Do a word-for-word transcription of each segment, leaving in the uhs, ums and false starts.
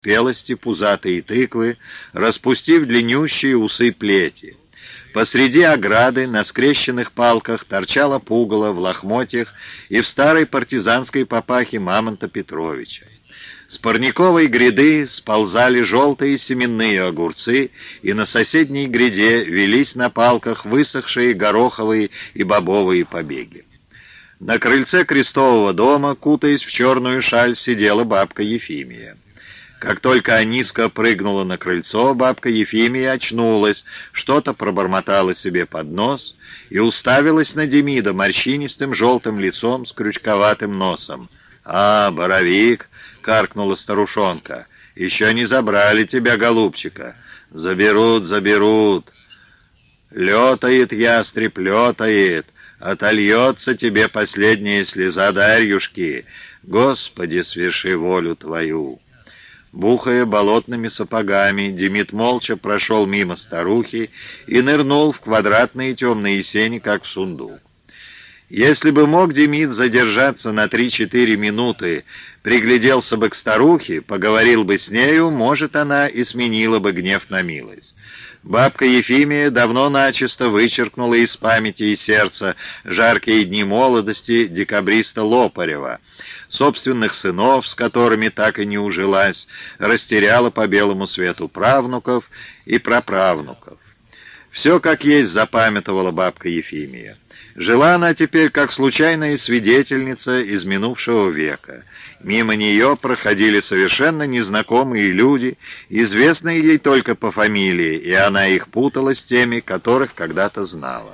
спелости пузатые тыквы, распустив длиннющие усы плети. Посреди ограды на скрещенных палках торчало пугало в лохмотьях и в старой партизанской папахе Мамонта Петровича. С парниковой гряды сползали желтые семенные огурцы, и на соседней гряде велись на палках высохшие гороховые и бобовые побеги. На крыльце крестового дома, кутаясь в черную шаль, сидела бабка Ефимия. Как только Аниска прыгнула на крыльцо, бабка Ефимия очнулась, что-то пробормотала себе под нос и уставилась на Демида морщинистым желтым лицом с крючковатым носом. «А, Боровик!» — каркнула старушонка. «Еще не забрали тебя, голубчика. Заберут, заберут. Летает ястреб, летает. Отольется тебе последняя слеза Дарьюшки. Господи, сверши волю твою!» Бухая болотными сапогами, Демид молча прошел мимо старухи и нырнул в квадратные темные сени, как в сундук. Если бы мог Демид задержаться на три-четыре минуты, пригляделся бы к старухе, поговорил бы с нею, может, она и сменила бы гнев на милость. Бабка Ефимия давно начисто вычеркнула из памяти и сердца жаркие дни молодости декабриста Лопарева, собственных сынов, с которыми так и не ужилась, растеряла по белому свету правнуков и праправнуков. Все как есть запамятовала бабка Ефимия. Жила она теперь как случайная свидетельница из минувшего века. Мимо нее проходили совершенно незнакомые люди, известные ей только по фамилии, и она их путала с теми, которых когда-то знала.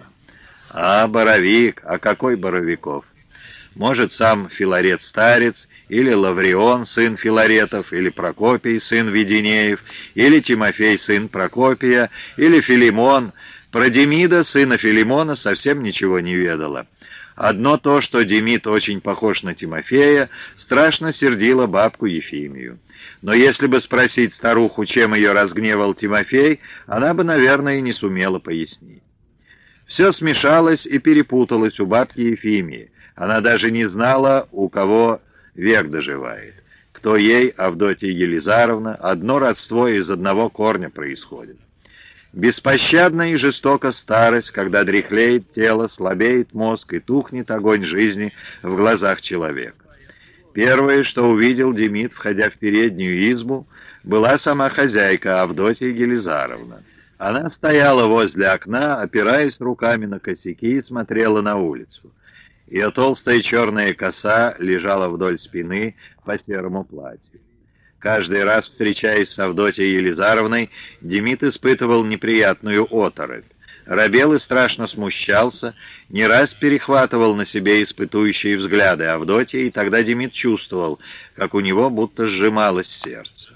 А Боровик, а какой Боровиков? Может, сам Филарет-старец, или Лаврион, сын Филаретов, или Прокопий, сын Веденеев, или Тимофей, сын Прокопия, или Филимон. Про Демида, сына Филимона, совсем ничего не ведала. Одно то, что Демид очень похож на Тимофея, страшно сердило бабку Ефимию. Но если бы спросить старуху, чем ее разгневал Тимофей, она бы, наверное, и не сумела пояснить. Все смешалось и перепуталось у бабки Ефимии. Она даже не знала, у кого век доживает. Кто ей, Авдотья Елизаровна, одно родство из одного корня происходит. Беспощадна и жестока старость, когда дряхлеет тело, слабеет мозг и тухнет огонь жизни в глазах человека. Первое, что увидел Демид, входя в переднюю избу, была сама хозяйка Авдотья Елизаровна. Она стояла возле окна, опираясь руками на косяки, и смотрела на улицу. Ее толстая черная коса лежала вдоль спины по серому платью. Каждый раз, встречаясь с Авдотьей Елизаровной, Демид испытывал неприятную оторопь. Робел и страшно смущался, не раз перехватывал на себе испытующие взгляды Авдотьи, и тогда Демид чувствовал, как у него будто сжималось сердце.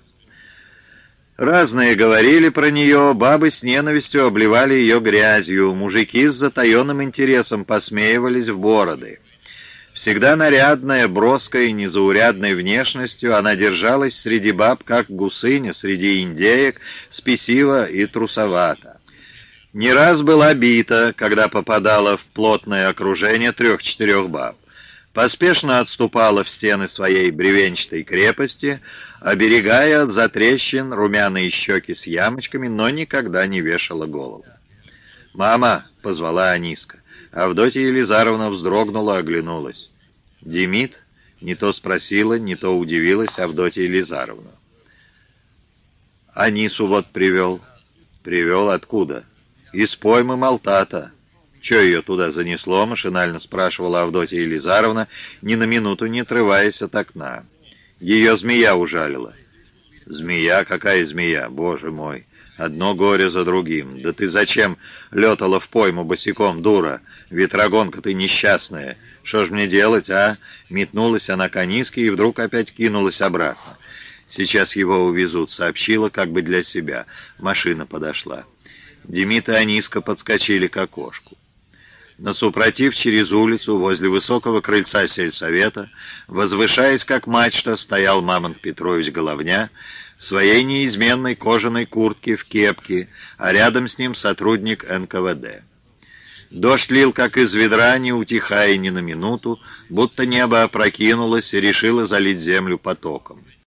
Разные говорили про нее, бабы с ненавистью обливали ее грязью, мужики с затаенным интересом посмеивались в бороды. Всегда нарядная, броская и незаурядной внешностью, она держалась среди баб, как гусыня среди индеек, спесиво и трусовато. Не раз была бита, когда попадала в плотное окружение трех-четырех баб. Поспешно отступала в стены своей бревенчатой крепости, оберегая от затрещин румяные щеки с ямочками, но никогда не вешала голову. «Мама!» — позвала Аниска. Авдотья Елизаровна вздрогнула, оглянулась. «Демид?» — не то спросила, не то удивилась Авдотья Елизаровна. «Анису вот привел». «Привел откуда?» «Из поймы Малтата». «Че ее туда занесло?» — машинально спрашивала Авдотья Елизаровна, ни на минуту не отрываясь от окна. «Ее змея ужалила». «Змея? Какая змея? Боже мой! Одно горе за другим. Да ты зачем летала в пойму босиком, дура? Ветрогонка ты несчастная. Что ж мне делать, а?» Метнулась она к Аниске и вдруг опять кинулась обратно. «Сейчас его увезут», — сообщила как бы для себя. Машина подошла. Демид и Аниска подскочили к окошку. Насупротив, через улицу, возле высокого крыльца сельсовета, возвышаясь как мачта, стоял Мамонт Петрович Головня в своей неизменной кожаной куртке в кепке, а рядом с ним сотрудник эн ка вэ дэ. Дождь лил, как из ведра, не утихая ни на минуту, будто небо опрокинулось и решило залить землю потоком.